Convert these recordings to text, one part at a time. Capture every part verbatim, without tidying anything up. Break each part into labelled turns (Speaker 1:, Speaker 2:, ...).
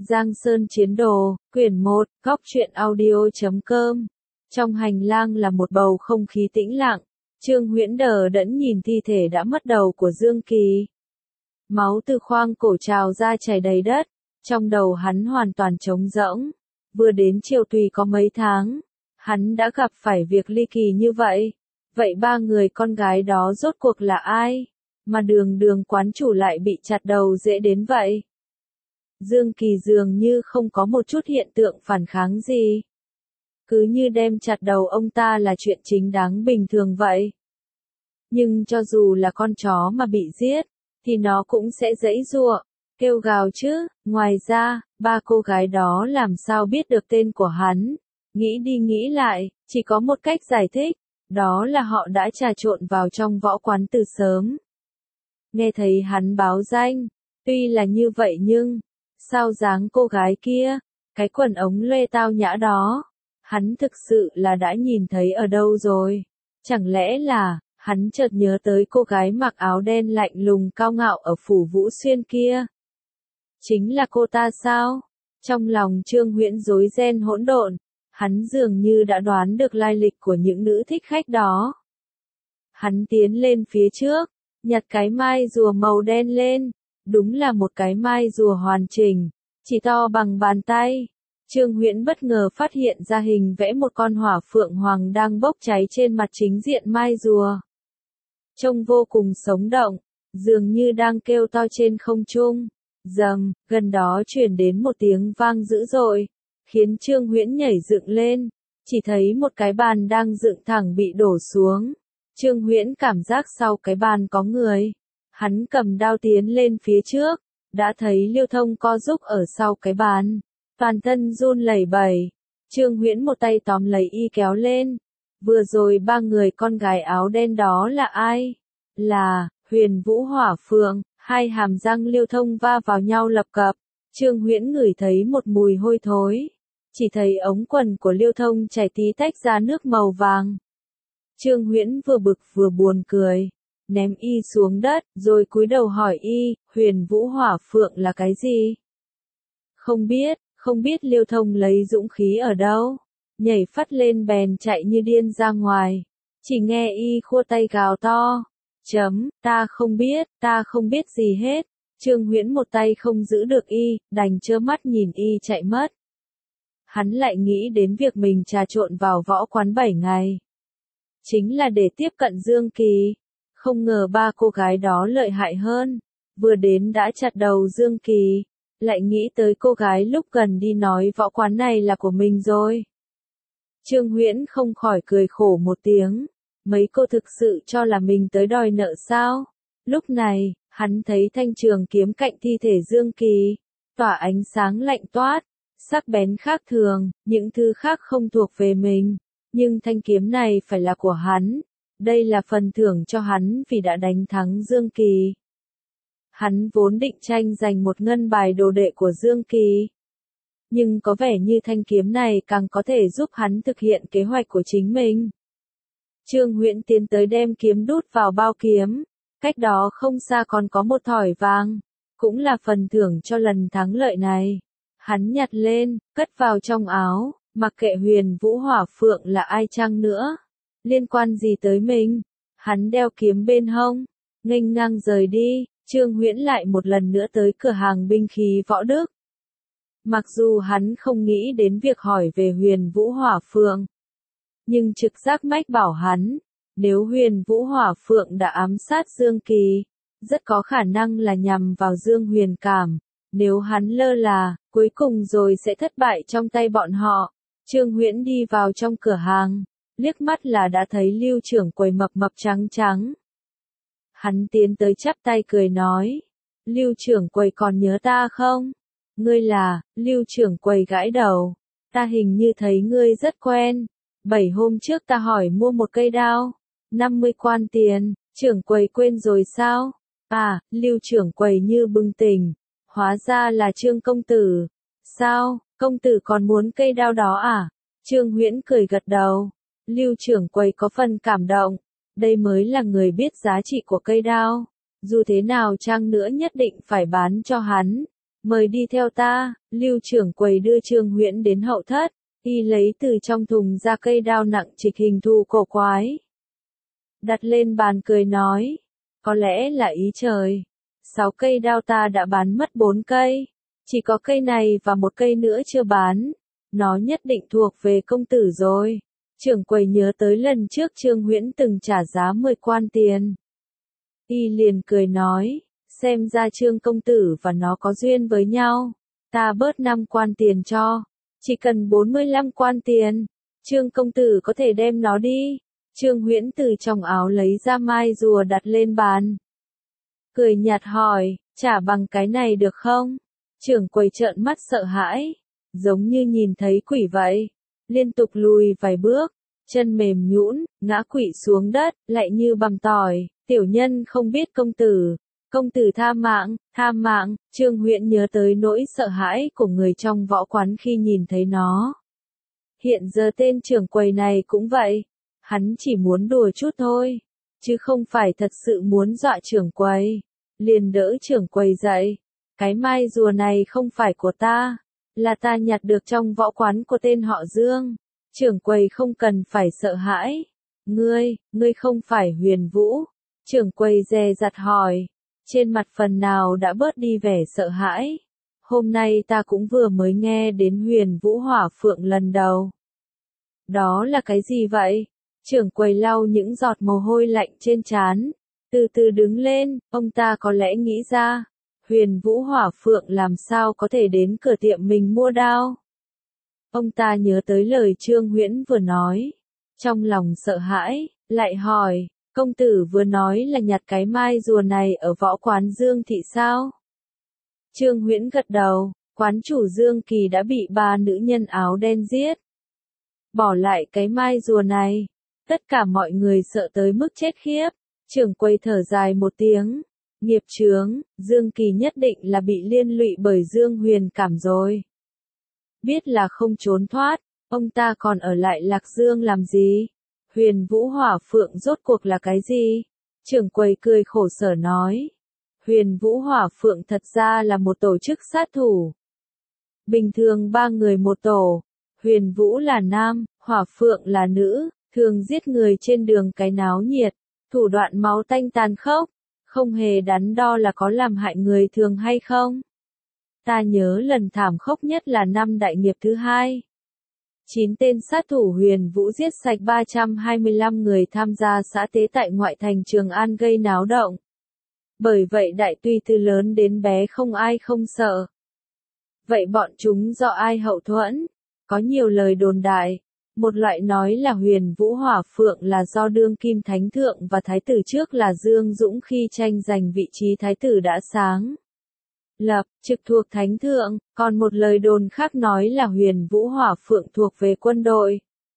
Speaker 1: Giang Sơn Chiến Đồ, quyển một, góc truyện audio chấm com. Trong hành lang là một bầu không khí tĩnh lặng, Trương Huyễn đờ đẫn nhìn thi thể đã mất đầu của Dương Kỳ. Máu từ khoang cổ trào ra chảy đầy đất, trong đầu hắn hoàn toàn trống rỗng. Vừa đến Triều Tùy có mấy tháng, hắn đã gặp phải việc ly kỳ như vậy. Vậy ba người con gái đó rốt cuộc là ai? Mà đường đường quán chủ lại bị chặt đầu dễ đến vậy. Dương Kỳ dường như không có một chút hiện tượng phản kháng gì. Cứ như đem chặt đầu ông ta là chuyện chính đáng bình thường vậy. Nhưng cho dù là con chó mà bị giết, thì nó cũng sẽ giãy giụa, kêu gào chứ. Ngoài ra, ba cô gái đó làm sao biết được tên của hắn? Nghĩ đi nghĩ lại, chỉ có một cách giải thích, đó là họ đã trà trộn vào trong võ quán từ sớm. Nghe thấy hắn báo danh, tuy là như vậy nhưng, sao dáng cô gái kia, cái quần ống lê tao nhã đó, hắn thực sự là đã nhìn thấy ở đâu rồi? Chẳng lẽ là, hắn chợt nhớ tới cô gái mặc áo đen lạnh lùng cao ngạo ở phủ Vũ Xuyên kia? Chính là cô ta sao? Trong lòng Trương Huyễn rối ren hỗn độn, hắn dường như đã đoán được lai lịch của những nữ thích khách đó. Hắn tiến lên phía trước, nhặt cái mai rùa màu đen lên. Đúng là một cái mai rùa hoàn chỉnh, chỉ to bằng bàn tay. Trương Huyễn bất ngờ phát hiện ra hình vẽ một con hỏa phượng hoàng đang bốc cháy trên mặt chính diện mai rùa. Trông vô cùng sống động, dường như đang kêu to trên không trung. Rầm, gần đó truyền đến một tiếng vang dữ dội, khiến Trương Huyễn nhảy dựng lên, chỉ thấy một cái bàn đang dựng thẳng bị đổ xuống. Trương Huyễn cảm giác sau cái bàn có người. Hắn cầm đao tiến lên phía trước, đã thấy Liêu Thông co giúp ở sau cái bàn, toàn thân run lẩy bẩy. Trương Huyễn một tay tóm lấy y kéo lên. Vừa rồi ba người con gái áo đen đó là ai? Là Huyền Vũ Hỏa Phượng. Hai hàm răng Liêu Thông va vào nhau lập cập. Trương Huyễn ngửi thấy một mùi hôi thối, chỉ thấy ống quần của Liêu Thông chảy tí tách ra nước màu vàng. Trương Huyễn vừa bực vừa buồn cười, ném y xuống đất, rồi cúi đầu hỏi y, Huyền Vũ Hỏa Phượng là cái gì? Không biết, không biết. Liêu Thông lấy dũng khí ở đâu, nhảy phắt lên bèn chạy như điên ra ngoài. Chỉ nghe y khua tay gào to, chấm, ta không biết, ta không biết gì hết. Trương Huyễn một tay không giữ được y, đành trơ mắt nhìn y chạy mất. Hắn lại nghĩ đến việc mình trà trộn vào võ quán bảy ngày, chính là để tiếp cận Dương Kỳ. Không ngờ ba cô gái đó lợi hại hơn, vừa đến đã chặt đầu Dương Kỳ, lại nghĩ tới cô gái lúc gần đi nói võ quán này là của mình rồi. Trương Huyễn không khỏi cười khổ một tiếng, mấy cô thực sự cho là mình tới đòi nợ sao? Lúc này, hắn thấy thanh trường kiếm cạnh thi thể Dương Kỳ, tỏa ánh sáng lạnh toát, sắc bén khác thường, những thứ khác không thuộc về mình, nhưng thanh kiếm này phải là của hắn. Đây là phần thưởng cho hắn vì đã đánh thắng Dương Kỳ. Hắn vốn định tranh giành một ngân bài đồ đệ của Dương Kỳ, nhưng có vẻ như thanh kiếm này càng có thể giúp hắn thực hiện kế hoạch của chính mình. Trương Huyễn tiến tới đem kiếm đút vào bao kiếm, cách đó không xa còn có một thỏi vàng, cũng là phần thưởng cho lần thắng lợi này. Hắn nhặt lên, cất vào trong áo, mặc kệ Huyền Vũ Hỏa Phượng là ai chăng nữa, liên quan gì tới mình? Hắn đeo kiếm bên hông, nghênh ngang rời đi. Trương Huyễn lại một lần nữa tới cửa hàng binh khí Võ Đức. Mặc dù hắn không nghĩ đến việc hỏi về Huyền Vũ Hỏa Phượng, nhưng trực giác mách bảo hắn, nếu Huyền Vũ Hỏa Phượng đã ám sát Dương Kỳ, rất có khả năng là nhằm vào Dương Huyền Cảm. Nếu hắn lơ là, cuối cùng rồi sẽ thất bại trong tay bọn họ. Trương Huyễn đi vào trong cửa hàng, liếc mắt là đã thấy Lưu trưởng quầy mập mập trắng trắng. Hắn tiến tới chắp tay cười nói, Lưu trưởng quầy còn nhớ ta không? Ngươi là? Lưu trưởng quầy gãi đầu, ta hình như thấy ngươi rất quen. Bảy hôm trước ta hỏi mua một cây đao, năm mươi quan tiền, trưởng quầy quên rồi sao? À, Lưu trưởng quầy như bừng tỉnh, hóa ra là Trương công tử. Sao, công tử còn muốn cây đao đó à? Trương Huyễn cười gật đầu. Lưu trưởng quầy có phần cảm động, đây mới là người biết giá trị của cây đao, dù thế nào chăng nữa nhất định phải bán cho hắn. Mời đi theo ta, Lưu trưởng quầy đưa Trương Huyễn đến hậu thất, y lấy từ trong thùng ra cây đao nặng trịch hình thù cổ quái. Đặt lên bàn cười nói, có lẽ là ý trời. Sáu cây đao ta đã bán mất bốn cây, chỉ có cây này và một cây nữa chưa bán. Nó nhất định thuộc về công tử rồi. Trưởng quầy nhớ tới lần trước Trương Huyễn từng trả giá mười quan tiền. Y liền cười nói, xem ra Trương công tử và nó có duyên với nhau. Ta bớt năm quan tiền cho, chỉ cần bốn mươi lăm quan tiền. Trương công tử có thể đem nó đi. Trương Huyễn từ trong áo lấy ra mai rùa đặt lên bàn. Cười nhạt hỏi, trả bằng cái này được không? Trưởng quầy trợn mắt sợ hãi, giống như nhìn thấy quỷ vậy. Liên tục lùi vài bước, chân mềm nhũn, ngã quỵ xuống đất, lại như bằm tỏi. Tiểu nhân không biết công tử. Công tử tha mạng, tha mạng. Trương Huyễn nhớ tới nỗi sợ hãi của người trong võ quán khi nhìn thấy nó. Hiện giờ tên trưởng quầy này cũng vậy. Hắn chỉ muốn đùa chút thôi, chứ không phải thật sự muốn dọa trưởng quầy. Liền đỡ trưởng quầy dậy. Cái mai rùa này không phải của ta, là ta nhặt được trong võ quán của tên họ Dương. Trưởng quầy không cần phải sợ hãi. Ngươi, ngươi không phải Huyền Vũ. Trưởng quầy dè dặt hỏi. Trên mặt phần nào đã bớt đi vẻ sợ hãi. Hôm nay ta cũng vừa mới nghe đến Huyền Vũ Hỏa Phượng lần đầu. Đó là cái gì vậy? Trưởng quầy lau những giọt mồ hôi lạnh trên trán, từ từ đứng lên. Ông ta có lẽ nghĩ ra, Huyền Vũ Hỏa Phượng làm sao có thể đến cửa tiệm mình mua đao. Ông ta nhớ tới lời Trương Huyễn vừa nói, trong lòng sợ hãi, lại hỏi, công tử vừa nói là nhặt cái mai rùa này ở võ quán Dương Thị sao? Trương Huyễn gật đầu, quán chủ Dương Kỳ đã bị ba nữ nhân áo đen giết. Bỏ lại cái mai rùa này, tất cả mọi người sợ tới mức chết khiếp. Trưởng quầy thở dài một tiếng, nghiệp chướng, Dương Kỳ nhất định là bị liên lụy bởi Dương Huyền Cảm rồi. Biết là không trốn thoát, ông ta còn ở lại Lạc Dương làm gì? Huyền Vũ Hỏa Phượng rốt cuộc là cái gì? Trưởng quầy cười khổ sở nói. Huyền Vũ Hỏa Phượng thật ra là một tổ chức sát thủ. Bình thường ba người một tổ, Huyền Vũ là nam, Hỏa Phượng là nữ, thường giết người trên đường cái náo nhiệt, thủ đoạn máu tanh tàn khốc, không hề đắn đo là có làm hại người thường hay không. Ta nhớ lần thảm khốc nhất là năm đại nghiệp thứ hai. Chín tên sát thủ Huyền Vũ giết sạch ba trăm hai mươi lăm người tham gia xã tế tại ngoại thành Trường An gây náo động. Bởi vậy đại tùy từ lớn đến bé không ai không sợ. Vậy bọn chúng do ai hậu thuẫn? Có nhiều lời đồn đại. Một loại nói là Huyền Vũ Hỏa Phượng là do đương kim thánh thượng và thái tử trước là Dương Dũng khi tranh giành vị trí thái tử đã sáng lập, trực thuộc thánh thượng, còn một lời đồn khác nói là Huyền Vũ Hỏa Phượng thuộc về quân đội,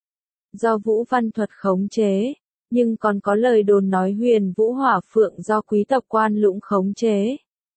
Speaker 1: do Vũ Văn Thuật khống chế, nhưng còn có lời đồn nói Huyền Vũ Hỏa Phượng do quý tộc Quan Lũng khống chế,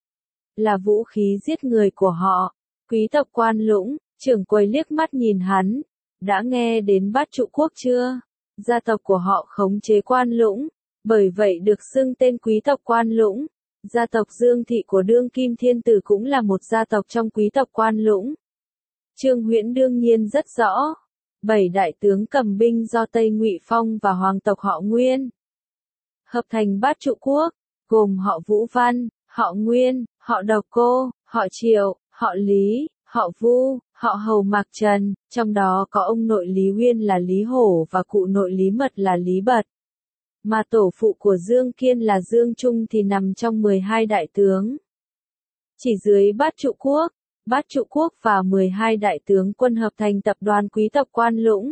Speaker 1: là vũ khí giết người của họ. Quý tộc Quan Lũng, trưởng quầy liếc mắt nhìn hắn, đã nghe đến Bát Trụ Quốc chưa? Gia tộc của họ khống chế Quan Lũng, bởi vậy được xưng tên quý tộc Quan Lũng. Gia tộc Dương Thị của đương kim thiên tử cũng là một gia tộc trong quý tộc Quan Lũng. Trương Huyễn đương nhiên rất rõ. Bảy đại tướng cầm binh do Tây Ngụy Phong và hoàng tộc họ Nguyên hợp thành Bát Trụ Quốc, gồm họ Vũ Văn, họ Nguyên, họ Độc Cô, họ Triệu, họ Lý, họ Vu, họ Hầu Mạc Trần, trong đó có ông nội Lý Huyên là Lý Hổ và cụ nội Lý Mật là Lý Bật. Mà tổ phụ của Dương Kiên là Dương Trung thì nằm trong mười hai đại tướng. Chỉ dưới Bát Trụ Quốc, Bát Trụ Quốc và mười hai đại tướng quân hợp thành tập đoàn quý tộc Quan Lũng.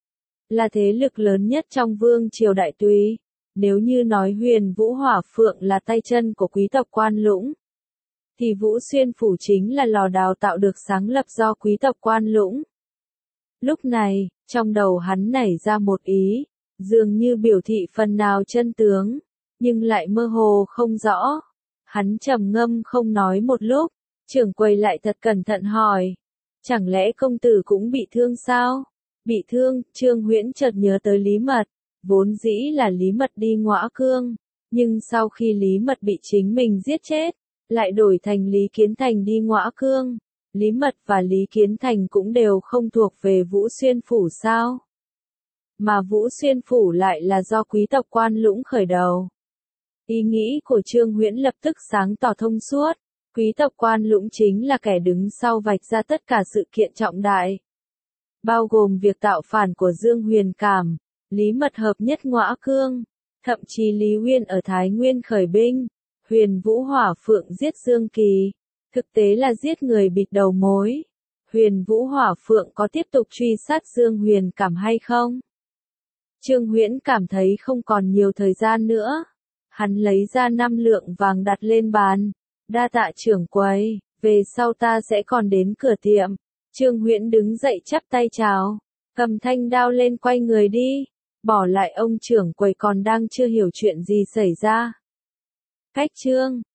Speaker 1: Là thế lực lớn nhất trong vương triều Đại Tùy. Nếu như nói Huyền Vũ Hỏa Phượng là tay chân của quý tộc Quan Lũng, thì Vũ Xuyên Phủ chính là lò đào tạo được sáng lập do quý tộc Quan Lũng. Lúc này, trong đầu hắn nảy ra một ý, dường như biểu thị phần nào chân tướng, nhưng lại mơ hồ không rõ. Hắn trầm ngâm không nói một lúc, trưởng quầy lại thật cẩn thận hỏi, chẳng lẽ công tử cũng bị thương sao? Bị thương, Trương Huyễn chợt nhớ tới Lý Mật, vốn dĩ là Lý Mật đi Ngõa Cương, nhưng sau khi Lý Mật bị chính mình giết chết, lại đổi thành Lý Kiến Thành đi Ngõa Cương. Lý Mật và Lý Kiến Thành cũng đều không thuộc về Vũ Xuyên Phủ sao? Mà Vũ Xuyên Phủ lại là do quý tộc Quan Lũng khởi đầu. Ý nghĩ của Trương Huyễn lập tức sáng tỏ thông suốt. Quý tộc Quan Lũng chính là kẻ đứng sau vạch ra tất cả sự kiện trọng đại. Bao gồm việc tạo phản của Dương Huyền Cảm, Lý Mật hợp nhất Ngõa Cương, thậm chí Lý Uyên ở Thái Nguyên khởi binh, Huyền Vũ Hỏa Phượng giết Dương Kỳ. Thực tế là giết người bịt đầu mối. Huyền Vũ Hỏa Phượng có tiếp tục truy sát Dương Huyền Cảm hay không? Trương Huyễn cảm thấy không còn nhiều thời gian nữa. Hắn lấy ra năm lượng vàng đặt lên bàn. Đa tạ trưởng quầy, về sau ta sẽ còn đến cửa tiệm. Trương Huyễn đứng dậy chắp tay chào, cầm thanh đao lên quay người đi, bỏ lại ông trưởng quầy còn đang chưa hiểu chuyện gì xảy ra. Cách chương